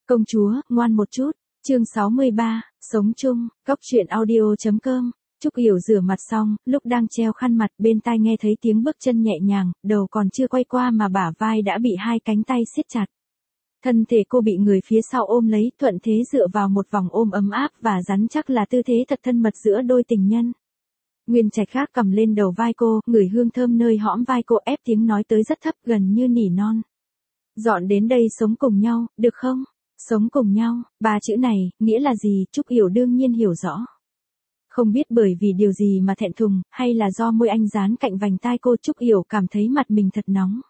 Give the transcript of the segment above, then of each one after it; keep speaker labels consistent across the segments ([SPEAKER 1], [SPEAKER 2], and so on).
[SPEAKER 1] Công chúa, ngoan một chút. Chương 63, sống chung, Cóc truyện audio.com. Trúc Yểu rửa mặt xong, lúc đang treo khăn mặt bên tai nghe thấy tiếng bước chân nhẹ nhàng, đầu còn chưa quay qua mà bả vai đã bị hai cánh tay siết chặt. Thân thể cô bị người phía sau ôm lấy, thuận thế dựa vào một vòng ôm ấm áp và rắn chắc là tư thế thật thân mật giữa đôi tình nhân. Nguyên Trạch khác cầm lên đầu vai cô, ngửi hương thơm nơi hõm vai cô, ép tiếng nói tới rất thấp, gần như nỉ non. Dọn đến đây sống cùng nhau, được không? Sống cùng nhau, ba chữ này, nghĩa là gì? Trúc Yểu đương nhiên hiểu rõ. Không biết bởi vì điều gì mà thẹn thùng, hay là do môi anh dán cạnh vành tai cô, Trúc Yểu cảm thấy mặt mình thật nóng.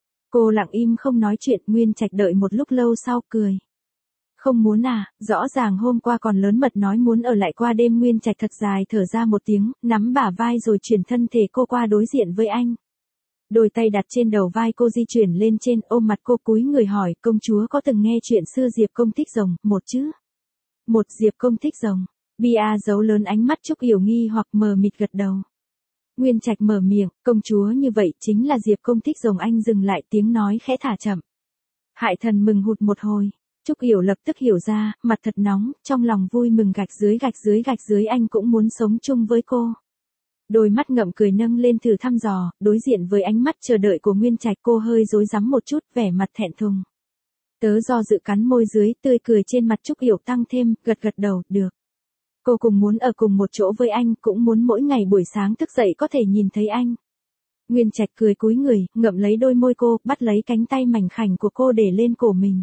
[SPEAKER 1] Cô lặng im không nói chuyện, Nguyên Trạch đợi một lúc lâu sau cười. Không muốn à, rõ ràng hôm qua còn lớn mật nói muốn ở lại qua đêm. Nguyên Trạch thật dài thở ra một tiếng, nắm bả vai rồi chuyển thân thể cô qua đối diện với anh. Đôi tay đặt trên đầu vai cô di chuyển lên trên, ôm mặt cô cúi người hỏi, công chúa có từng nghe chuyện xưa Diệp Công thích rồng, một chứ? Một Diệp Công thích rồng. Bia giấu lớn ánh mắt Trúc Yểu nghi hoặc mờ mịt gật đầu. Nguyên Trạch mở miệng, công chúa như vậy chính là Diệp Công thích rồng. Anh dừng lại, tiếng nói khẽ thả chậm. Hại Thần mừng hụt một hồi. Trúc Yểu lập tức hiểu ra, mặt thật nóng, trong lòng vui mừng gạch dưới anh cũng muốn sống chung với cô. Đôi mắt ngậm cười nâng lên thử thăm dò, đối diện với ánh mắt chờ đợi của Nguyên Trạch cô hơi rối rắm một chút, vẻ mặt thẹn thùng. Tớ do dự cắn môi dưới, tươi cười trên mặt Trúc Yểu tăng thêm, gật đầu, được. Cô cùng muốn ở cùng một chỗ với anh, cũng muốn mỗi ngày buổi sáng thức dậy có thể nhìn thấy anh. Nguyên Trạch cười cúi người, ngậm lấy đôi môi cô, bắt lấy cánh tay mảnh khảnh của cô để lên cổ mình.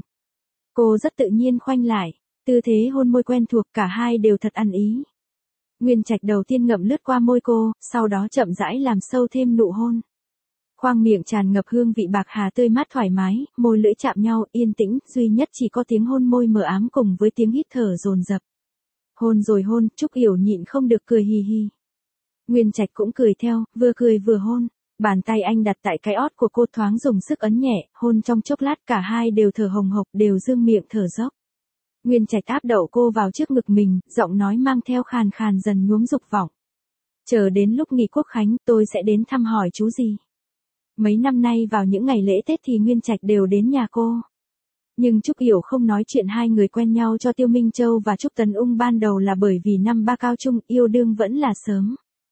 [SPEAKER 1] Cô rất tự nhiên khoanh lại, tư thế hôn môi quen thuộc, cả hai đều thật ăn ý. Nguyên Trạch đầu tiên ngậm lướt qua môi cô, sau đó chậm rãi làm sâu thêm nụ hôn. Khoang miệng tràn ngập hương vị bạc hà tươi mát thoải mái, môi lưỡi chạm nhau, yên tĩnh, duy nhất chỉ có tiếng hôn môi mờ ám cùng với tiếng hít thở dồn dập. Hôn rồi hôn, Trúc Yểu nhịn không được cười hì hì. Nguyên Trạch cũng cười theo, vừa cười vừa hôn. Bàn tay anh đặt tại cái ót của cô, thoáng dùng sức ấn nhẹ, hôn trong chốc lát cả hai đều thở hồng hộc, đều dương miệng thở dốc. Nguyên Trạch áp đậu cô vào trước ngực mình, giọng nói mang theo khàn khàn dần nhuốm dục vọng. Chờ đến lúc nghỉ Quốc khánh, tôi sẽ đến thăm hỏi chú gì. Mấy năm nay vào những ngày lễ Tết thì Nguyên Trạch đều đến nhà cô. Nhưng Trúc Yểu không nói chuyện hai người quen nhau cho Tiêu Minh Châu và Trúc Tấn Ung ban đầu là bởi vì năm ba cao trung, yêu đương vẫn là sớm.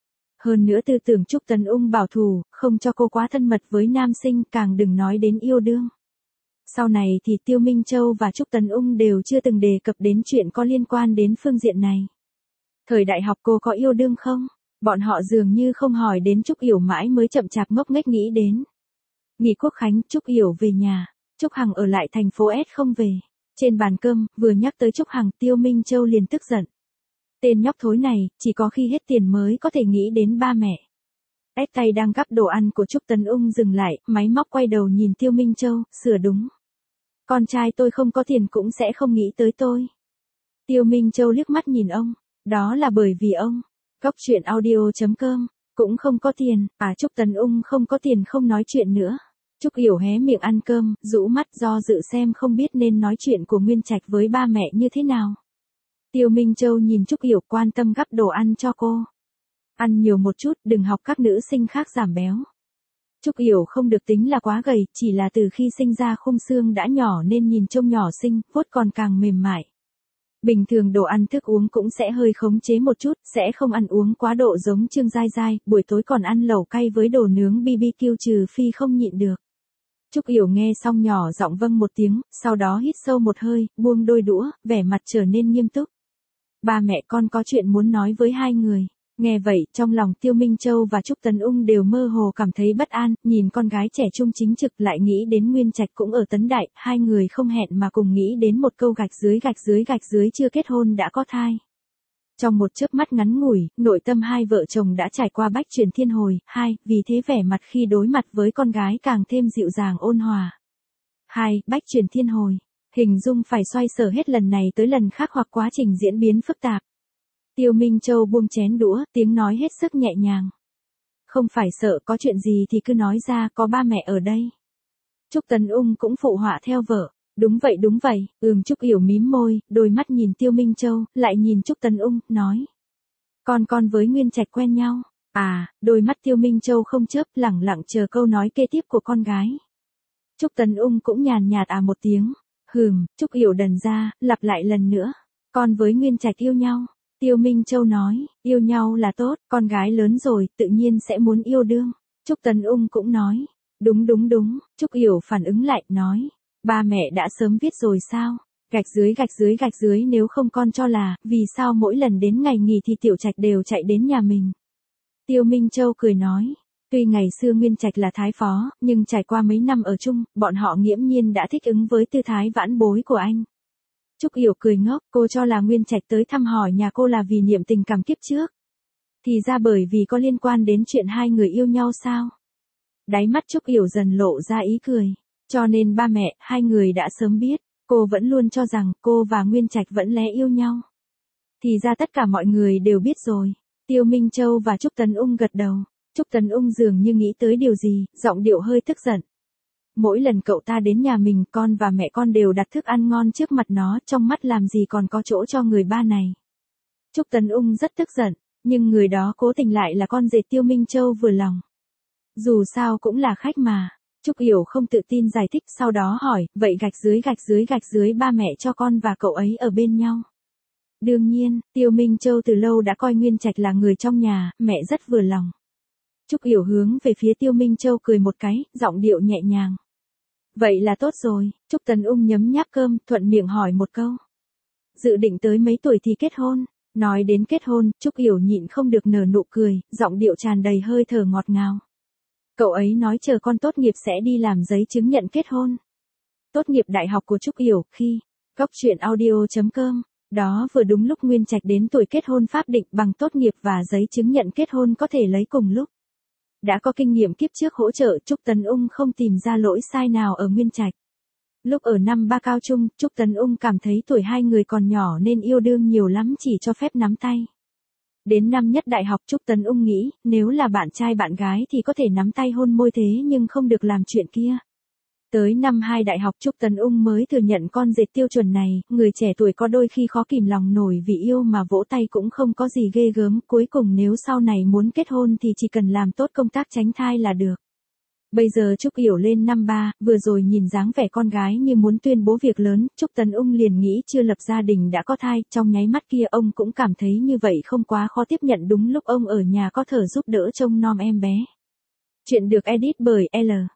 [SPEAKER 1] Hơn nữa tư tưởng Trúc Tấn Ung bảo thủ, không cho cô quá thân mật với nam sinh, càng đừng nói đến yêu đương. Sau này thì Tiêu Minh Châu và Trúc Tấn Ung đều chưa từng đề cập đến chuyện có liên quan đến phương diện này. Thời đại học cô có yêu đương không? Bọn họ dường như không hỏi đến, Trúc Yểu mãi mới chậm chạp ngốc nghếch nghĩ đến. Nghỉ Quốc khánh, Trúc Yểu về nhà, Trúc Hằng ở lại thành phố S không về. Trên bàn cơm, vừa nhắc tới Trúc Hằng, Tiêu Minh Châu liền tức giận. Tên nhóc thối này, chỉ có khi hết tiền mới có thể nghĩ đến ba mẹ. Ép tay đang gắp đồ ăn của Trúc Tấn Ung dừng lại, máy móc quay đầu nhìn Tiêu Minh Châu, sửa đúng. Con trai tôi không có tiền cũng sẽ không nghĩ tới tôi. Tiêu Minh Châu liếc mắt nhìn ông, đó là bởi vì ông, Cóc truyện audio.com, cũng không có tiền. Trúc Tấn Ung không có tiền không nói chuyện nữa. Trúc Yểu hé miệng ăn cơm, rũ mắt do dự xem không biết nên nói chuyện của Nguyên Trạch với ba mẹ như thế nào. Tiêu Minh Châu nhìn Trúc Yểu quan tâm gắp đồ ăn cho cô. Ăn nhiều một chút, đừng học các nữ sinh khác giảm béo. Trúc Yểu không được tính là quá gầy, chỉ là từ khi sinh ra khung xương đã nhỏ nên nhìn trông nhỏ xinh, vuốt còn càng mềm mại. Bình thường đồ ăn thức uống cũng sẽ hơi khống chế một chút, sẽ không ăn uống quá độ giống Trương Giai Giai, buổi tối còn ăn lẩu cay với đồ nướng BBQ trừ phi không nhịn được. Trúc Yểu nghe xong nhỏ giọng vâng một tiếng, sau đó hít sâu một hơi, buông đôi đũa, vẻ mặt trở nên nghiêm túc. Ba mẹ con có chuyện muốn nói với hai người. Nghe vậy, trong lòng Tiêu Minh Châu và Trúc Tấn Ung đều mơ hồ cảm thấy bất an, nhìn con gái trẻ trung chính trực lại nghĩ đến Nguyên Trạch cũng ở Tấn Đại, hai người không hẹn mà cùng nghĩ đến một câu gạch dưới chưa kết hôn đã có thai. Trong một chớp mắt ngắn ngủi, nội tâm hai vợ chồng đã trải qua bách chuyển thiên hồi, vì thế vẻ mặt khi đối mặt với con gái càng thêm dịu dàng ôn hòa. Bách chuyển thiên hồi, hình dung phải xoay sở hết lần này tới lần khác hoặc quá trình diễn biến phức tạp. Tiêu Minh Châu buông chén đũa, tiếng nói hết sức nhẹ nhàng. Không phải sợ, có chuyện gì thì cứ nói ra, có ba mẹ ở đây. Trúc Tấn Ung cũng phụ họa theo vợ. Đúng vậy, Trúc Yểu mím môi, đôi mắt nhìn Tiêu Minh Châu, lại nhìn Trúc Tấn Ung, nói. Con với Nguyên Trạch quen nhau. Đôi mắt Tiêu Minh Châu không chớp, lẳng lặng chờ câu nói kế tiếp của con gái. Trúc Tấn Ung cũng nhàn nhạt một tiếng. Trúc Yểu đần ra, lặp lại lần nữa. Con với Nguyên Trạch yêu nhau. Tiêu Minh Châu nói, yêu nhau là tốt, con gái lớn rồi, tự nhiên sẽ muốn yêu đương. Trúc Tấn Ung cũng nói, đúng đúng đúng, Trúc Yểu phản ứng lại, nói, ba mẹ đã sớm viết rồi sao? Gạch dưới gạch dưới gạch dưới, nếu không con cho là, vì sao mỗi lần đến ngày nghỉ thì Tiểu Trạch đều chạy đến nhà mình. Tiêu Minh Châu cười nói, tuy ngày xưa Nguyên Trạch là thái phó, nhưng trải qua mấy năm ở chung, bọn họ nghiễm nhiên đã thích ứng với tư thái vãn bối của anh. Trúc Yểu cười ngốc, cô cho là Nguyên Trạch tới thăm hỏi nhà cô là vì niệm tình cảm kiếp trước. Thì ra bởi vì có liên quan đến chuyện hai người yêu nhau sao? Đáy mắt Trúc Yểu dần lộ ra ý cười. Cho nên ba mẹ, hai người đã sớm biết, cô vẫn luôn cho rằng cô và Nguyên Trạch vẫn lẽ yêu nhau. Thì ra tất cả mọi người đều biết rồi. Tiêu Minh Châu và Trúc Tấn Ung gật đầu. Trúc Tấn Ung dường như nghĩ tới điều gì, giọng điệu hơi tức giận. Mỗi lần cậu ta đến nhà mình, con và mẹ con đều đặt thức ăn ngon trước mặt nó, trong mắt làm gì còn có chỗ cho người ba này. Trúc Tấn Ung rất tức giận, nhưng người đó cố tình lại là con rể Tiêu Minh Châu vừa lòng. Dù sao cũng là khách mà. Trúc Yểu không tự tin giải thích, sau đó hỏi, vậy gạch dưới ba mẹ cho con và cậu ấy ở bên nhau. Đương nhiên, Tiêu Minh Châu từ lâu đã coi Nguyên Trạch là người trong nhà, mẹ rất vừa lòng. Trúc Yểu hướng về phía Tiêu Minh Châu cười một cái, giọng điệu nhẹ nhàng. Vậy là tốt rồi. Trúc Tấn Ung nhấm nháp cơm, thuận miệng hỏi một câu. Dự định tới mấy tuổi thì kết hôn? Nói đến kết hôn, Trúc Yểu nhịn không được nở nụ cười, giọng điệu tràn đầy hơi thở ngọt ngào. Cậu ấy nói chờ con tốt nghiệp sẽ đi làm giấy chứng nhận kết hôn. Tốt nghiệp đại học của Trúc Yểu, khi goctruyện.audio.com, đó vừa đúng lúc Nguyên Trạch đến tuổi kết hôn pháp định, bằng tốt nghiệp và giấy chứng nhận kết hôn có thể lấy cùng lúc. Đã có kinh nghiệm kiếp trước hỗ trợ, Trúc Tấn Ung không tìm ra lỗi sai nào ở Nguyên Trạch. Lúc ở năm ba cao trung, Trúc Tấn Ung cảm thấy tuổi hai người còn nhỏ nên yêu đương nhiều lắm, chỉ cho phép nắm tay. Đến năm nhất đại học, Trúc Tấn Ung nghĩ, nếu là bạn trai bạn gái thì có thể nắm tay hôn môi thế nhưng không được làm chuyện kia. Tới năm 2 đại học, Trúc Tấn Ung mới thừa nhận con dệt tiêu chuẩn này, người trẻ tuổi có đôi khi khó kìm lòng nổi vì yêu mà vỗ tay cũng không có gì ghê gớm, cuối cùng nếu sau này muốn kết hôn thì chỉ cần làm tốt công tác tránh thai là được. Bây giờ Trúc Yểu lên năm 3, vừa rồi nhìn dáng vẻ con gái như muốn tuyên bố việc lớn, Trúc Tấn Ung liền nghĩ chưa lập gia đình đã có thai, trong nháy mắt kia ông cũng cảm thấy như vậy không quá khó tiếp nhận, đúng lúc ông ở nhà có thở giúp đỡ trông nom em bé. Chuyện được edit bởi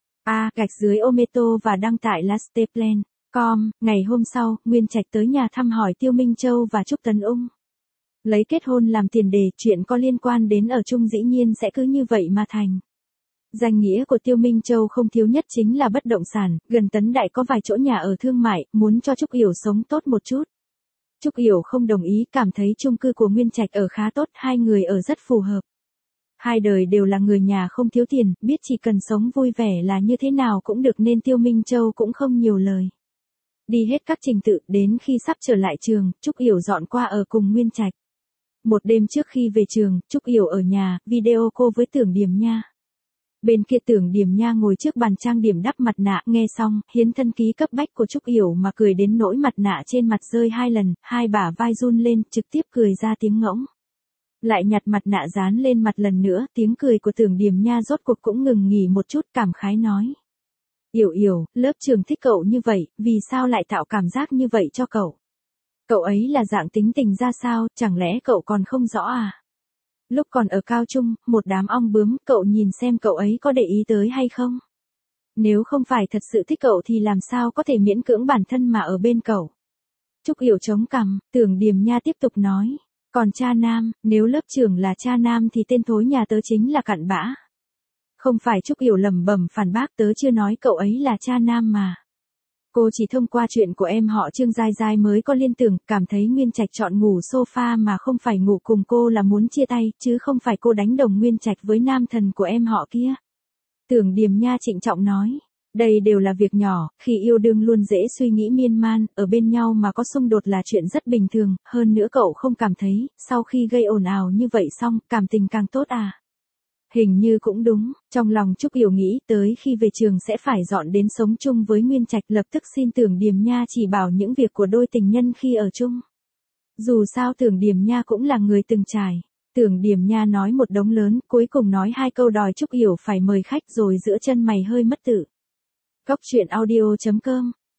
[SPEAKER 1] Ometo và đăng tải lasteplan.com. Ngày hôm sau, Nguyên Trạch tới nhà thăm hỏi Tiêu Minh Châu và Trúc Tấn Ung. Lấy kết hôn làm tiền đề, chuyện có liên quan đến ở chung dĩ nhiên sẽ cứ như vậy mà thành. Danh nghĩa của Tiêu Minh Châu không thiếu nhất chính là bất động sản, gần Tấn Đại có vài chỗ nhà ở thương mại, muốn cho Trúc Yểu sống tốt một chút. Trúc Yểu không đồng ý, cảm thấy chung cư của Nguyên Trạch ở khá tốt, hai người ở rất phù hợp. Hai đời đều là người nhà không thiếu tiền, biết chỉ cần sống vui vẻ là như thế nào cũng được nên Tiêu Minh Châu cũng không nhiều lời. Đi hết các trình tự, đến khi sắp trở lại trường, Trúc Yểu dọn qua ở cùng Nguyên Trạch. Một đêm trước khi về trường, Trúc Yểu ở nhà, video call với Tưởng Điềm Nha. Bên kia Tưởng Điềm Nha ngồi trước bàn trang điểm đắp mặt nạ, nghe xong, hiến thân ký cấp bách của Trúc Yểu mà cười đến nỗi mặt nạ trên mặt rơi 2 lần, hai bả vai run lên, trực tiếp cười ra tiếng ngỗng. Lại nhặt mặt nạ dán lên mặt lần nữa, tiếng cười của Tưởng Điềm Nha rốt cuộc cũng ngừng nghỉ một chút, cảm khái nói. Yểu Yểu, lớp trường thích cậu như vậy, vì sao lại tạo cảm giác như vậy cho cậu? Cậu ấy là dạng tính tình ra sao, chẳng lẽ cậu còn không rõ à? Lúc còn ở cao trung, một đám ong bướm, cậu nhìn xem cậu ấy có để ý tới hay không? Nếu không phải thật sự thích cậu thì làm sao có thể miễn cưỡng bản thân mà ở bên cậu? Trúc Yểu chống cằm, Tưởng Điềm Nha tiếp tục nói. Còn cha nam, nếu lớp trưởng là cha nam thì tên thối nhà tớ chính là cặn bã. Không phải, Trúc Yểu lẩm bẩm phản bác, tớ chưa nói cậu ấy là cha nam mà. Cô chỉ thông qua chuyện của em họ Trương Giai Giai mới có liên tưởng, cảm thấy Nguyên Trạch chọn ngủ sofa mà không phải ngủ cùng cô là muốn chia tay, chứ không phải cô đánh đồng Nguyên Trạch với nam thần của em họ kia. Tưởng Điềm Nha trịnh trọng nói. Đây đều là việc nhỏ, khi yêu đương luôn dễ suy nghĩ miên man, ở bên nhau mà có xung đột là chuyện rất bình thường, hơn nữa cậu không cảm thấy, sau khi gây ồn ào như vậy xong, cảm tình càng tốt à? Hình như cũng đúng, trong lòng Trúc Yểu nghĩ tới khi về trường sẽ phải dọn đến sống chung với Nguyên Trạch, lập tức xin Tưởng Điềm Nha chỉ bảo những việc của đôi tình nhân khi ở chung. Dù sao Tưởng Điềm Nha cũng là người từng trải. Tưởng Điềm Nha nói một đống lớn, cuối cùng nói 2 câu đòi Trúc Yểu phải mời khách rồi giữa chân mày hơi mất tự. Goctruyện.audio.com